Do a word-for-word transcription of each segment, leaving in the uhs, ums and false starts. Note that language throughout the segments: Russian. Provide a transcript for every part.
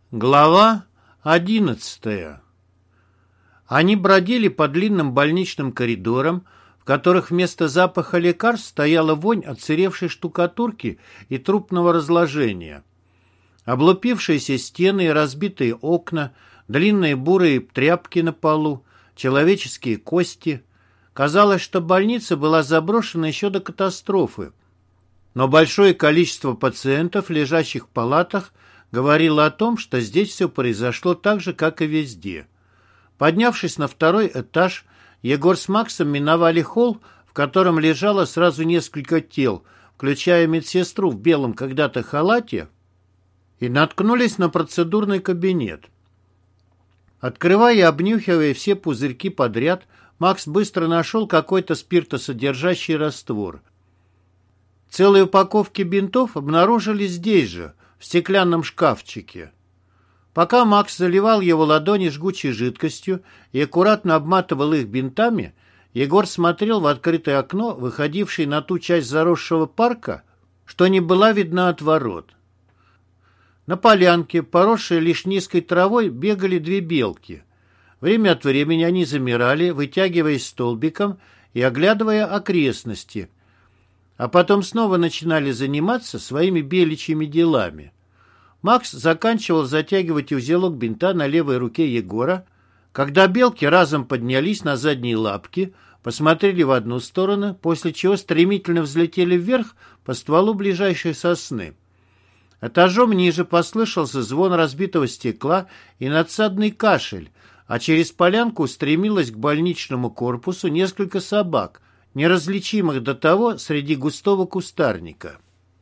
Глава одиннадцатая. Они бродили по длинным больничным коридорам, в которых вместо запаха лекарств стояла вонь отсыревшей штукатурки и трупного разложения. Облупившиеся стены и разбитые окна, длинные бурые тряпки на полу, человеческие кости. Казалось, что больница была заброшена еще до катастрофы. Но большое количество пациентов, лежащих в палатах, говорило о том, что здесь все произошло так же, как и везде. Поднявшись на второй этаж, Егор с Максом миновали холл, в котором лежало сразу несколько тел, включая медсестру в белом когда-то халате, и наткнулись на процедурный кабинет. Открывая и обнюхивая все пузырьки подряд, Макс быстро нашел какой-то спиртосодержащий раствор. Целые упаковки бинтов обнаружились здесь же, в стеклянном шкафчике. Пока Макс заливал его ладони жгучей жидкостью и аккуратно обматывал их бинтами, Егор смотрел в открытое окно, выходившее на ту часть заросшего парка, что не была видна от ворот. На полянке, поросшей лишь низкой травой, бегали две белки. Время от времени они замирали, вытягиваясь столбиком и оглядывая окрестности, а потом снова начинали заниматься своими беличьими делами. Макс заканчивал затягивать узелок бинта на левой руке Егора, когда белки разом поднялись на задние лапки, посмотрели в одну сторону, после чего стремительно взлетели вверх по стволу ближайшей сосны. Этажом ниже послышался звон разбитого стекла и надсадный кашель, а через полянку устремилось к больничному корпусу несколько собак, неразличимых до того среди густого кустарника.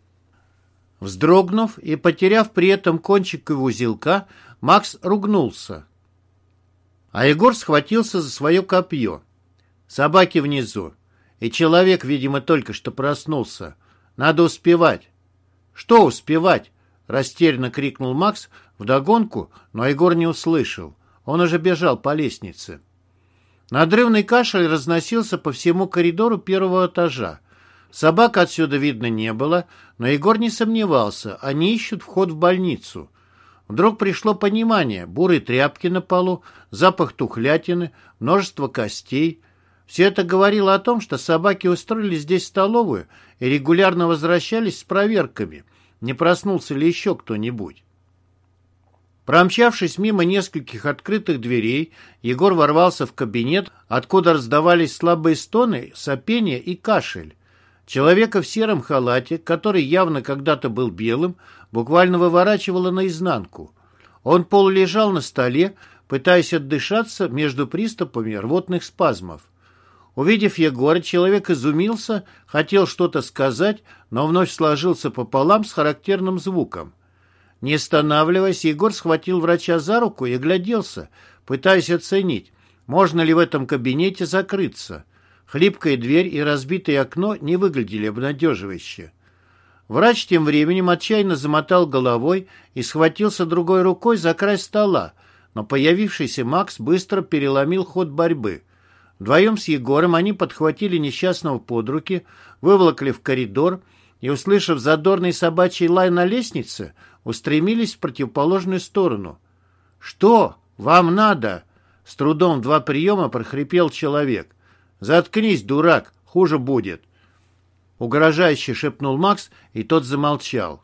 Вздрогнув и потеряв при этом кончик узелка, Макс ругнулся. А Егор схватился за свое копье. Собаки внизу. И человек, видимо, только что проснулся. Надо успевать. Что успевать? Растерянно крикнул Макс вдогонку, но Егор не услышал. Он уже бежал по лестнице. Надрывный кашель разносился по всему коридору первого этажа. Собак отсюда видно не было, но Егор не сомневался, они ищут вход в больницу. Вдруг пришло понимание: бурые тряпки на полу, запах тухлятины, множество костей. Все это говорило о том, что собаки устроили здесь столовую и регулярно возвращались с проверками, не проснулся ли еще кто-нибудь. Промчавшись мимо нескольких открытых дверей, Егор ворвался в кабинет, откуда раздавались слабые стоны, сопение и кашель. Человека в сером халате, который явно когда-то был белым, буквально выворачивало наизнанку. Он полулежал на столе, пытаясь отдышаться между приступами рвотных спазмов. Увидев Егора, человек изумился, хотел что-то сказать, но вновь сложился пополам с характерным звуком. Не останавливаясь, Егор схватил врача за руку и огляделся, пытаясь оценить, можно ли в этом кабинете закрыться. Хлипкая дверь и разбитое окно не выглядели обнадеживающе. Врач тем временем отчаянно замотал головой и схватился другой рукой за край стола, но появившийся Макс быстро переломил ход борьбы. Вдвоем с Егором они подхватили несчастного под руки, выволокли в коридор и, услышав задорный собачий лай на лестнице, устремились в противоположную сторону. «Что? Вам надо?» С трудом в два приема прохрипел человек. «Заткнись, дурак, хуже будет!» Угрожающе шепнул Макс, и тот замолчал.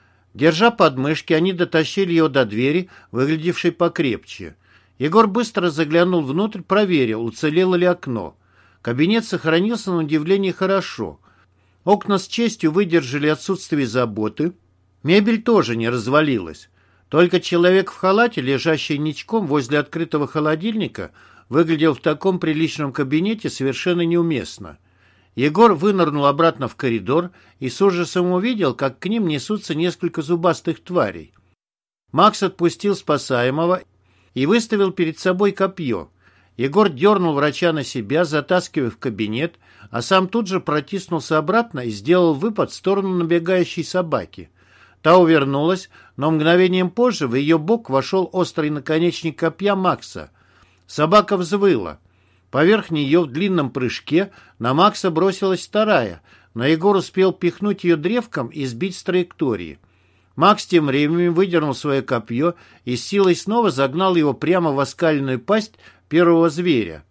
Держа подмышки, они дотащили его до двери, выглядевшей покрепче. Егор быстро заглянул внутрь, проверил, уцелело ли окно. Кабинет сохранился на удивление хорошо. Окна с честью выдержали отсутствие заботы. Мебель тоже не развалилась. Только человек в халате, лежащий ничком возле открытого холодильника, выглядел в таком приличном кабинете совершенно неуместно. Егор вынырнул обратно в коридор и с ужасом увидел, как к ним несутся несколько зубастых тварей. Макс отпустил спасаемого и выставил перед собой копье. Егор дернул врача на себя, затаскивая в кабинет, а сам тут же протиснулся обратно и сделал выпад в сторону набегающей собаки. Та увернулась, но мгновением позже в ее бок вошел острый наконечник копья Макса. Собака взвыла. Поверх нее в длинном прыжке на Макса бросилась вторая, но Егор успел пихнуть ее древком и сбить с траектории. Макс тем временем выдернул свое копье и с силой снова загнал его прямо в оскаленную пасть первого зверя.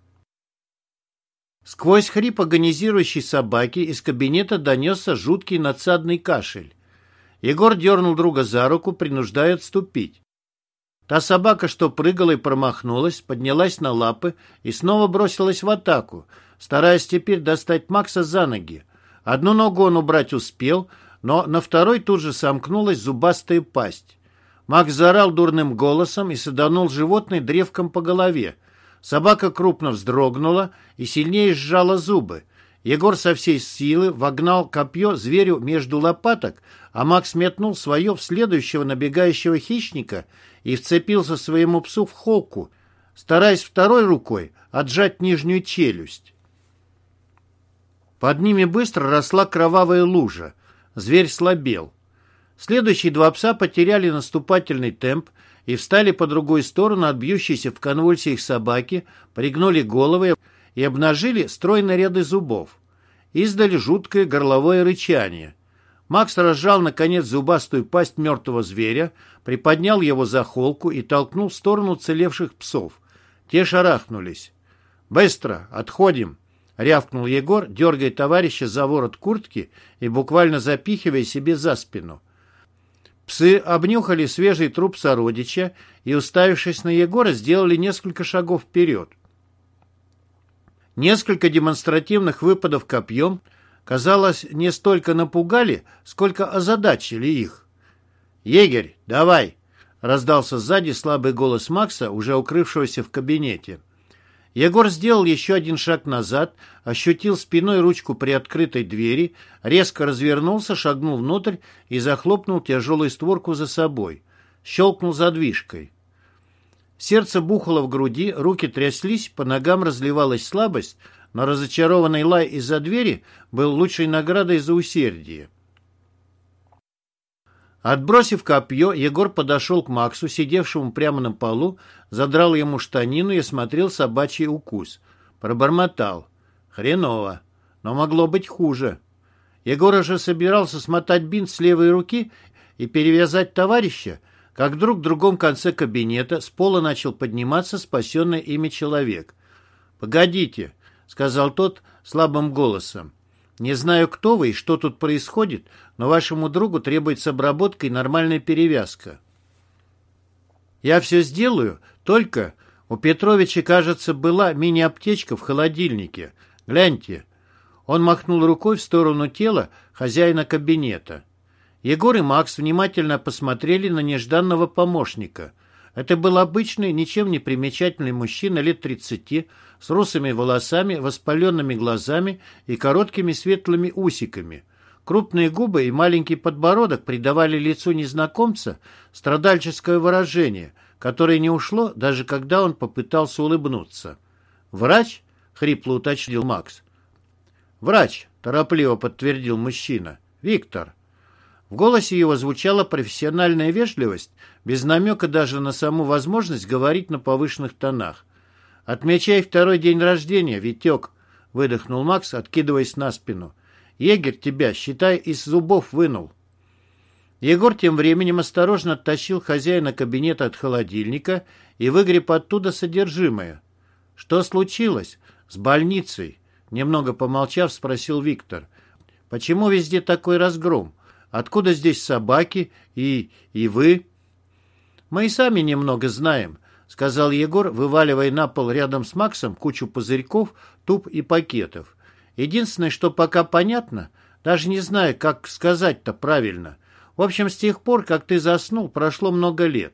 Сквозь хрип агонизирующей собаки из кабинета донесся жуткий надсадный кашель. Егор дернул друга за руку, принуждая отступить. Та собака, что прыгала и промахнулась, поднялась на лапы и снова бросилась в атаку, стараясь теперь достать Макса за ноги. Одну ногу он убрать успел, но на второй тут же сомкнулась зубастая пасть. Макс заорал дурным голосом и саданул животное древком по голове. Собака крупно вздрогнула и сильнее сжала зубы. Егор со всей силы вогнал копье зверю между лопаток, а Макс метнул свое в следующего набегающего хищника и вцепился своему псу в холку, стараясь второй рукой отжать нижнюю челюсть. Под ними быстро росла кровавая лужа. Зверь слабел. Следующие два пса потеряли наступательный темп и встали по другую сторону от бьющейся в конвульсиях собаки, пригнули головы и обнажили стройные ряды зубов. Издали жуткое горловое рычание. Макс разжал, наконец, зубастую пасть мертвого зверя, приподнял его за холку и толкнул в сторону уцелевших псов. Те шарахнулись. «Быстро! Отходим!» — рявкнул Егор, дергая товарища за ворот куртки и буквально запихивая себе за спину. Псы обнюхали свежий труп сородича и, уставившись на Егора, сделали несколько шагов вперед. Несколько демонстративных выпадов копьем, казалось, не столько напугали, сколько озадачили их. «Егерь, давай!» — раздался сзади слабый голос Макса, уже укрывшегося в кабинете. Егор сделал еще один шаг назад, ощутил спиной ручку приоткрытой двери, резко развернулся, шагнул внутрь и захлопнул тяжелую створку за собой. Щелкнул задвижкой. Сердце бухало в груди, руки тряслись, по ногам разливалась слабость, но разочарованный лай из-за двери был лучшей наградой за усердие. Отбросив копье, Егор подошел к Максу, сидевшему прямо на полу, задрал ему штанину и осмотрел собачий укус. Пробормотал. Хреново, но могло быть хуже. Егор уже собирался смотать бинт с левой руки и перевязать товарища, как вдруг в другом конце кабинета с пола начал подниматься спасенный ими человек. «Погодите», — сказал тот слабым голосом. «Не знаю, кто вы и что тут происходит, но вашему другу требуется обработка и нормальная перевязка. Я все сделаю, только у Петровича, кажется, была мини-аптечка в холодильнике. Гляньте». Он махнул рукой в сторону тела хозяина кабинета. Егор и Макс внимательно посмотрели на нежданного помощника. Это был обычный, ничем не примечательный мужчина лет тридцати, с русыми волосами, воспаленными глазами и короткими светлыми усиками. Крупные губы и маленький подбородок придавали лицу незнакомца страдальческое выражение, которое не ушло, даже когда он попытался улыбнуться. «Врач?» — хрипло уточнил Макс. «Врач», — торопливо подтвердил мужчина. «Виктор». В голосе его звучала профессиональная вежливость, без намека даже на саму возможность говорить на повышенных тонах. «Отмечай второй день рождения, Витек», — выдохнул Макс, откидываясь на спину. «Егерь тебя, считай, из зубов вынул». Егор тем временем осторожно оттащил хозяина кабинета от холодильника и выгреб оттуда содержимое. «Что случилось? С больницей?» — немного помолчав, спросил Виктор. «Почему везде такой разгром? Откуда здесь собаки и... и вы?» «Мы и сами немного знаем», — сказал Егор, вываливая на пол рядом с Максом кучу пузырьков, туп и пакетов. «Единственное, что пока понятно, даже не знаю, как сказать-то правильно. В общем, с тех пор, как ты заснул, прошло много лет».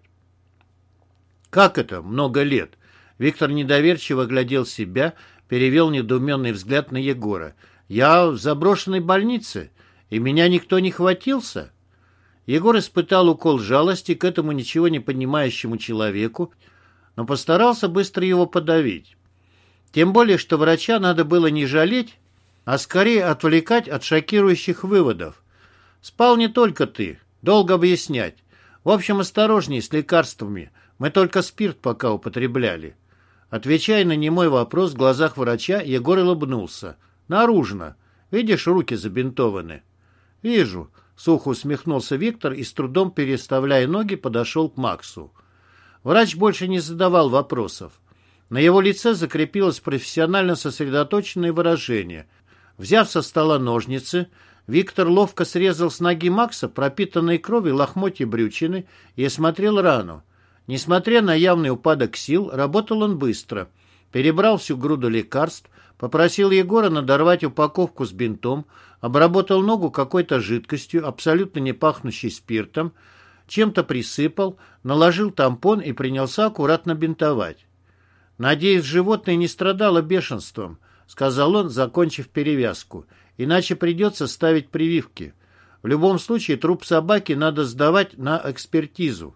«Как это много лет?» Виктор недоверчиво глядел себя, перевел недоуменный взгляд на Егора. «Я в заброшенной больнице, и меня никто не хватился?» Егор испытал укол жалости к этому ничего не понимающему человеку, но постарался быстро его подавить. Тем более, что врача надо было не жалеть, а скорее отвлекать от шокирующих выводов. «Спал не только ты. Долго объяснять. В общем, осторожней с лекарствами. Мы только спирт пока употребляли». Отвечая на немой вопрос в глазах врача, Егор улыбнулся. «Наружно. Видишь, руки забинтованы?» «Вижу», — Сухо усмехнулся Виктор и, с трудом переставляя ноги, подошел к Максу. Врач больше не задавал вопросов. На его лице закрепилось профессионально сосредоточенное выражение. Взяв со стола ножницы, Виктор ловко срезал с ноги Макса пропитанные кровью лохмотья брючины и осмотрел рану. Несмотря на явный упадок сил, работал он быстро. Перебрал всю груду лекарств, попросил Егора надорвать упаковку с бинтом, обработал ногу какой-то жидкостью, абсолютно не пахнущей спиртом, чем-то присыпал, наложил тампон и принялся аккуратно бинтовать. «Надеюсь, животное не страдало бешенством», — сказал он, закончив перевязку, «иначе придется ставить прививки. В любом случае труп собаки надо сдавать на экспертизу».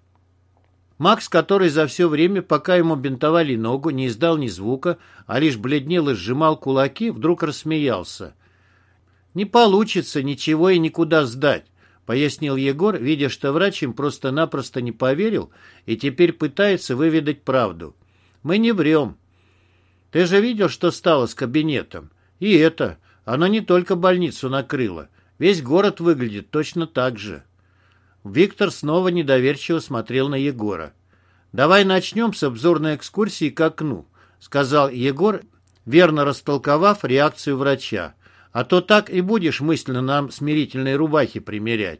Макс, который за все время, пока ему бинтовали ногу, не издал ни звука, а лишь бледнел и сжимал кулаки, вдруг рассмеялся. «Не получится ничего и никуда сдать», — пояснил Егор, видя, что врач им просто-напросто не поверил и теперь пытается выведать правду. «Мы не врем. Ты же видел, что стало с кабинетом? И это, оно не только больницу накрыло. Весь город выглядит точно так же». Виктор снова недоверчиво смотрел на Егора. «Давай начнем с обзорной экскурсии к окну», — сказал Егор, верно растолковав реакцию врача. «А то так и будешь мысленно нам смирительные рубахи примерять».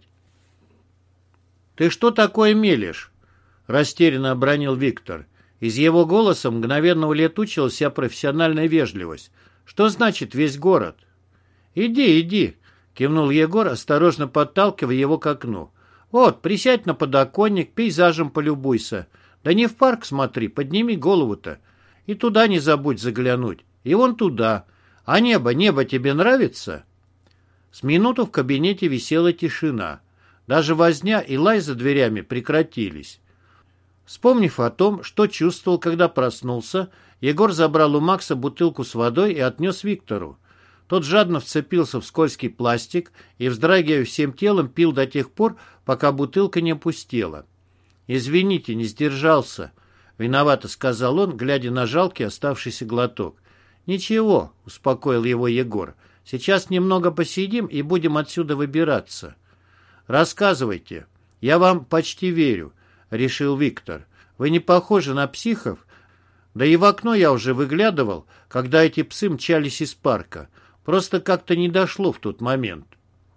«Ты что такое мелешь?» — растерянно обронил Виктор. Из его голоса мгновенно улетучилась вся профессиональная вежливость. «Что значит весь город?» «Иди, иди», — кивнул Егор, осторожно подталкивая его к окну. «Вот, присядь на подоконник, пейзажем полюбуйся. Да не в парк смотри, подними голову-то. И туда не забудь заглянуть. И вон туда. А небо, небо тебе нравится?» С минуту в кабинете висела тишина. Даже возня и лай за дверями прекратились. Вспомнив о том, что чувствовал, когда проснулся, Егор забрал у Макса бутылку с водой и отнес Виктору. Тот жадно вцепился в скользкий пластик и, вздрагивая всем телом, пил до тех пор, пока бутылка не опустела. «Извините, не сдержался», — виновато сказал он, глядя на жалкий оставшийся глоток. «Ничего», — успокоил его Егор, — «сейчас немного посидим и будем отсюда выбираться». «Рассказывайте. Я вам почти верю», — решил Виктор. «Вы не похожи на психов. Да и в окно я уже выглядывал, когда эти псы мчались из парка. Просто как-то не дошло в тот момент».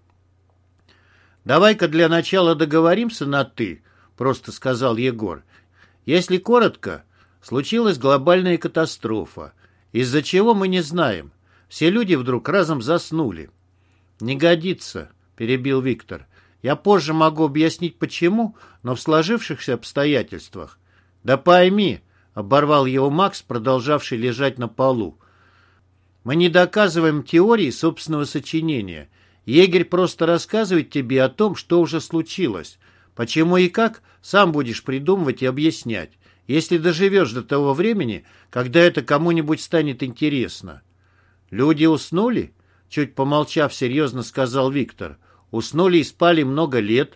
«Давай-ка для начала договоримся на «ты», — просто сказал Егор. «Если коротко, случилась глобальная катастрофа, из-за чего мы не знаем. Все люди вдруг разом заснули». «Не годится», — перебил Виктор. «Я позже могу объяснить, почему, но в сложившихся обстоятельствах». «Да пойми», — оборвал его Макс, продолжавший лежать на полу. «Мы не доказываем теории собственного сочинения. Егерь просто рассказывает тебе о том, что уже случилось. Почему и как, сам будешь придумывать и объяснять, если доживешь до того времени, когда это кому-нибудь станет интересно». «Люди уснули?» — чуть помолчав, серьезно сказал Виктор. «Уснули и спали много лет.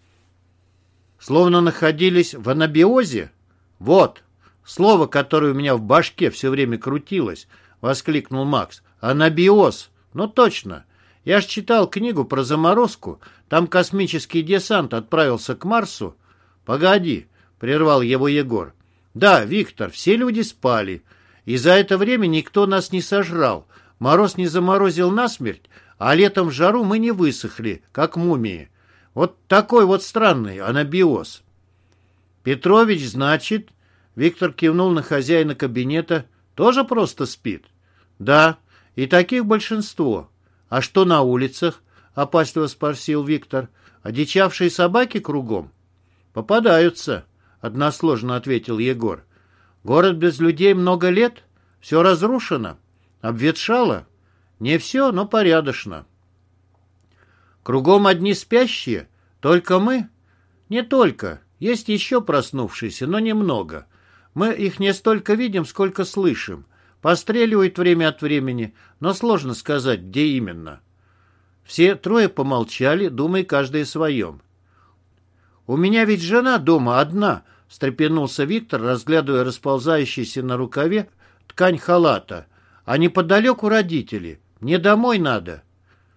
Словно находились в анабиозе? Вот, слово, которое у меня в башке все время крутилось», — воскликнул Макс. «Анабиоз! Ну точно! Я ж читал книгу про заморозку. Там космический десант отправился к Марсу». «Погоди», — прервал его Егор. «Да, Виктор, все люди спали. И за это время никто нас не сожрал. Мороз не заморозил насмерть, а летом в жару мы не высохли, как мумии. Вот такой вот странный анабиоз». «Петрович, значит...» — Виктор кивнул на хозяина кабинета. «Тоже просто спит?» «Да, и таких большинство. А что на улицах?» — опасливо спросил Виктор. «Одичавшие собаки кругом?» «Попадаются», — односложно ответил Егор. «Город без людей много лет? Все разрушено? Обветшало?» «Не все, но порядочно». «Кругом одни спящие? Только мы?» «Не только. Есть еще проснувшиеся, но немного. Мы их не столько видим, сколько слышим. Постреливают время от времени, но сложно сказать, где именно». Все трое помолчали, думая каждый о своем. «У меня ведь жена дома одна», — встрепенулся Виктор, разглядывая расползающуюся на рукаве ткань халата. «А неподалеку родители. Мне домой надо».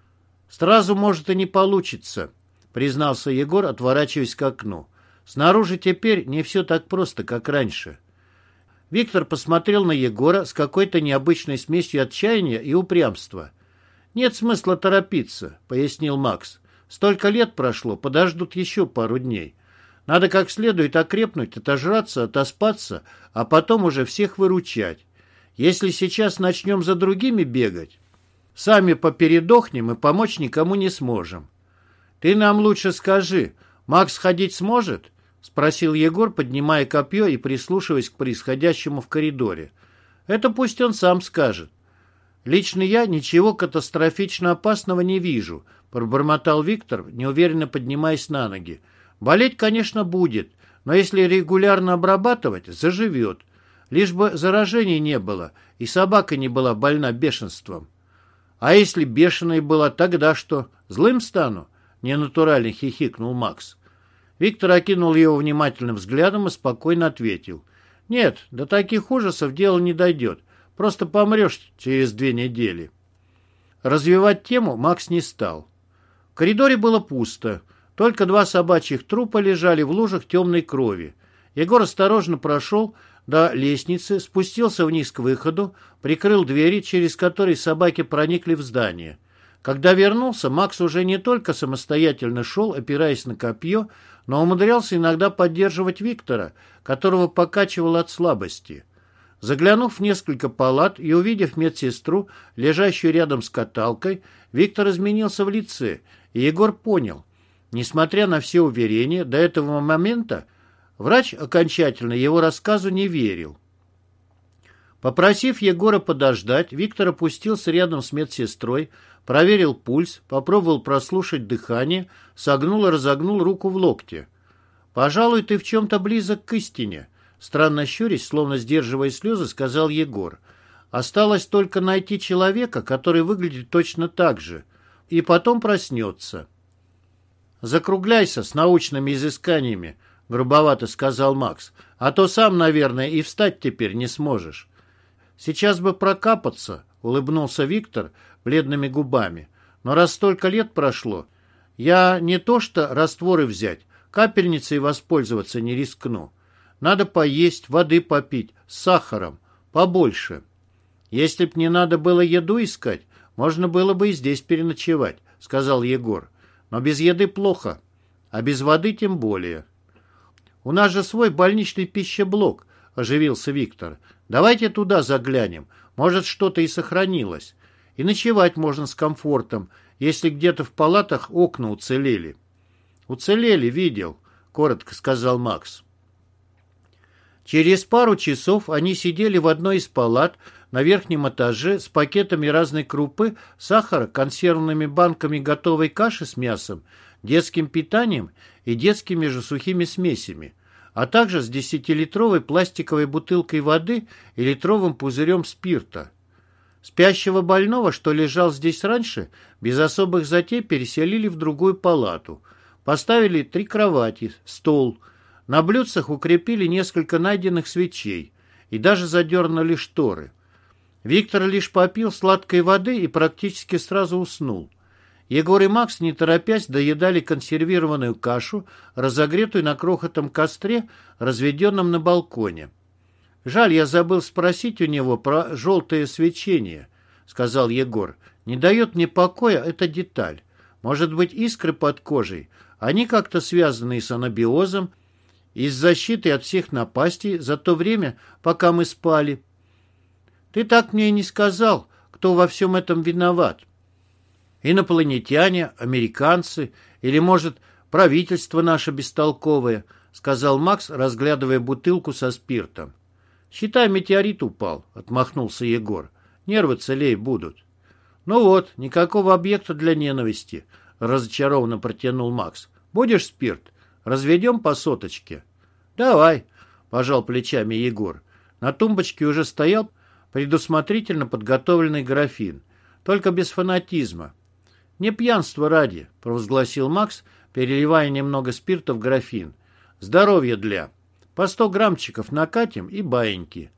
«Сразу, может, и не получится», — признался Егор, отворачиваясь к окну. «Снаружи теперь не все так просто, как раньше». Виктор посмотрел на Егора с какой-то необычной смесью отчаяния и упрямства. «Нет смысла торопиться», — пояснил Макс. «Столько лет прошло, подождут еще пару дней. Надо как следует окрепнуть, отожраться, отоспаться, а потом уже всех выручать. Если сейчас начнем за другими бегать, сами попередохнем и помочь никому не сможем». «Ты нам лучше скажи, Макс ходить сможет?» — спросил Егор, поднимая копье и прислушиваясь к происходящему в коридоре. «Это пусть он сам скажет». «Лично я ничего катастрофично опасного не вижу», — пробормотал Виктор, неуверенно поднимаясь на ноги. «Болеть, конечно, будет, но если регулярно обрабатывать, заживет. Лишь бы заражений не было, и собака не была больна бешенством». «А если бешеной была, тогда что? Злым стану?» — ненатурально хихикнул Макс. Виктор окинул его внимательным взглядом и спокойно ответил. «Нет, до таких ужасов дело не дойдет. Просто помрешь через две недели». Развивать тему Макс не стал. В коридоре было пусто. Только два собачьих трупа лежали в лужах темной крови. Егор осторожно прошел до лестницы, спустился вниз к выходу, прикрыл двери, через которые собаки проникли в здание. Когда вернулся, Макс уже не только самостоятельно шел, опираясь на копье, но умудрялся иногда поддерживать Виктора, которого покачивало от слабости. Заглянув в несколько палат и увидев медсестру, лежащую рядом с каталкой, Виктор изменился в лице, и Егор понял. Несмотря на все уверения, до этого момента врач окончательно его рассказу не верил. Попросив Егора подождать, Виктор опустился рядом с медсестрой, проверил пульс, попробовал прослушать дыхание, согнул и разогнул руку в локте. «Пожалуй, ты в чем-то близок к истине», — странно щурясь, словно сдерживая слезы, сказал Егор. «Осталось только найти человека, который выглядит точно так же, и потом проснется». «Закругляйся с научными изысканиями», — грубовато сказал Макс, «а то сам, наверное, и встать теперь не сможешь». «Сейчас бы прокапаться», — улыбнулся Виктор бледными губами. «Но раз столько лет прошло, я не то что растворы взять, капельницей воспользоваться не рискну. Надо поесть, воды попить, с сахаром, побольше. Если б не надо было еду искать, можно было бы и здесь переночевать», — сказал Егор. «Но без еды плохо, а без воды тем более». «У нас же свой больничный пищеблок», — оживился Виктор. «Давайте туда заглянем, может, что-то и сохранилось. И ночевать можно с комфортом, если где-то в палатах окна уцелели». «Уцелели, видел», — коротко сказал Макс. Через пару часов они сидели в одной из палат на верхнем этаже с пакетами разной крупы, сахара, консервными банками готовой каши с мясом, детским питанием и детскими же сухими смесями, а также с десятилитровой пластиковой бутылкой воды и литровым пузырем спирта. Спящего больного, что лежал здесь раньше, без особых затей переселили в другую палату. Поставили три кровати, стол. На блюдцах укрепили несколько найденных свечей и даже задернули шторы. Виктор лишь попил сладкой воды и практически сразу уснул. Егор и Макс, не торопясь, доедали консервированную кашу, разогретую на крохотном костре, разведенном на балконе. «Жаль, я забыл спросить у него про желтое свечение», — сказал Егор. «Не дает мне покоя эта деталь. Может быть, искры под кожей? Они как-то связаны с анабиозом и с защитой от всех напастей за то время, пока мы спали». «Ты так мне и не сказал, кто во всем этом виноват. Инопланетяне, американцы или, может, правительство наше бестолковое», — сказал Макс, разглядывая бутылку со спиртом. «Считай, метеорит упал», — отмахнулся Егор. «Нервы целей будут». «Ну вот, никакого объекта для ненависти», — разочарованно протянул Макс. «Будешь спирт? Разведем по соточке». «Давай», — пожал плечами Егор. На тумбочке уже стоял предусмотрительно подготовленный графин, только без фанатизма. «Не пьянство ради», — провозгласил Макс, переливая немного спирта в графин. «Здоровье для. По сто граммчиков накатим и баиньки».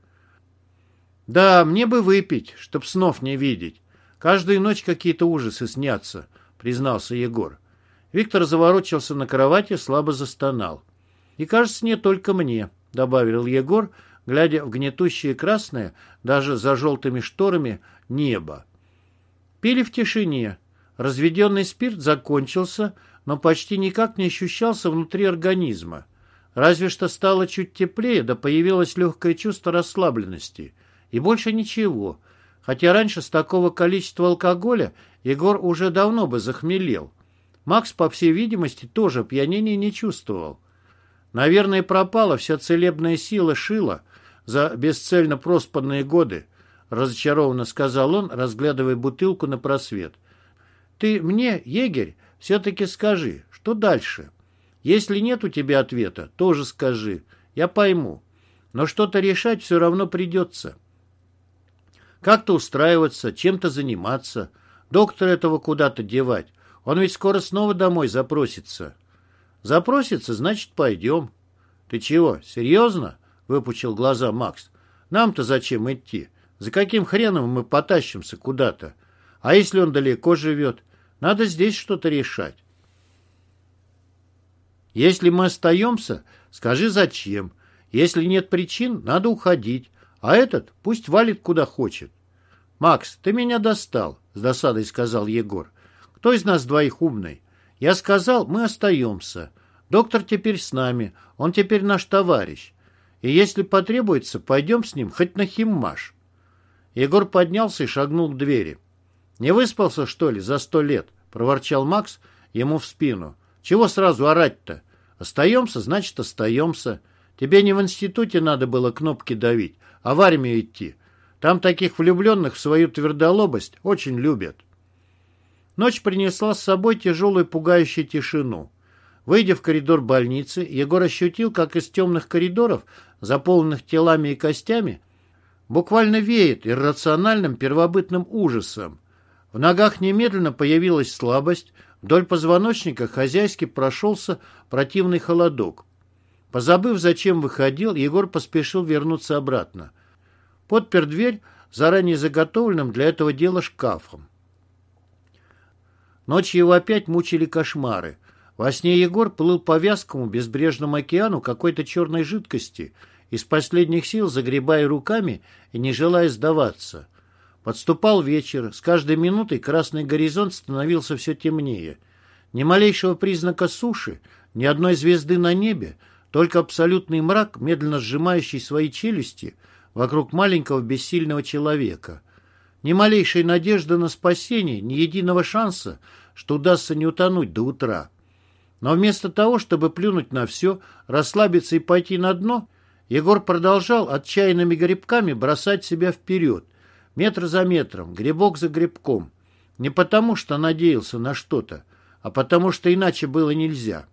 «Да, мне бы выпить, чтоб снов не видеть. Каждую ночь какие-то ужасы снятся», — признался Егор. Виктор заворочился на кровати, слабо застонал. «И, кажется, не только мне», — добавил Егор, глядя в гнетущее красное, даже за желтыми шторами, небо. Пили в тишине. Разведенный спирт закончился, но почти никак не ощущался внутри организма. Разве что стало чуть теплее, да появилось легкое чувство расслабленности. И больше ничего. Хотя раньше с такого количества алкоголя Егор уже давно бы захмелел. Макс, по всей видимости, тоже пьянения не чувствовал. Наверное, пропала вся целебная сила Шила за бесцельно проспанные годы, разочарованно сказал он, разглядывая бутылку на просвет. Ты мне, егерь, все-таки скажи, что дальше? Если нет у тебя ответа, тоже скажи, я пойму. Но что-то решать все равно придется. Как-то устраиваться, чем-то заниматься, доктора этого куда-то девать. Он ведь скоро снова домой запросится. Запросится, значит, пойдем. Ты чего, серьезно? Выпучил глаза Макс. Нам-то зачем идти? За каким хреном мы потащимся куда-то? А если он далеко живет? Надо здесь что-то решать. Если мы остаемся, скажи зачем. Если нет причин, надо уходить. А этот пусть валит куда хочет. Макс, ты меня достал, с досадой сказал Егор. Кто из нас двоих умный? Я сказал, мы остаемся. Доктор теперь с нами, он теперь наш товарищ. И если потребуется, пойдем с ним хоть на химмаш. Егор поднялся и шагнул к двери. «Не выспался, что ли, за сто лет?» — проворчал Макс ему в спину. «Чего сразу орать-то? Остаемся, значит, остаемся. Тебе не в институте надо было кнопки давить, а в армию идти. Там таких влюбленных в свою твердолобость очень любят». Ночь принесла с собой тяжелую пугающую тишину. Выйдя в коридор больницы, Егор ощутил, как из темных коридоров, заполненных телами и костями, буквально веет иррациональным первобытным ужасом. В ногах немедленно появилась слабость, вдоль позвоночника хозяйски прошелся противный холодок. Позабыв, зачем выходил, Егор поспешил вернуться обратно. Подпер дверь заранее заготовленным для этого дела шкафом. Ночью его опять мучили кошмары. Во сне Егор плыл по вязкому безбрежному океану какой-то черной жидкости, из последних сил загребая руками и не желая сдаваться. Подступал вечер, с каждой минутой красный горизонт становился все темнее. Ни малейшего признака суши, ни одной звезды на небе, только абсолютный мрак, медленно сжимающий свои челюсти вокруг маленького бессильного человека. Ни малейшей надежды на спасение, ни единого шанса, что удастся не утонуть до утра. Но вместо того, чтобы плюнуть на все, расслабиться и пойти на дно, Егор продолжал отчаянными грибками бросать себя вперед, метр за метром, грибок за грибком. Не потому, что надеялся на что-то, а потому, что иначе было нельзя.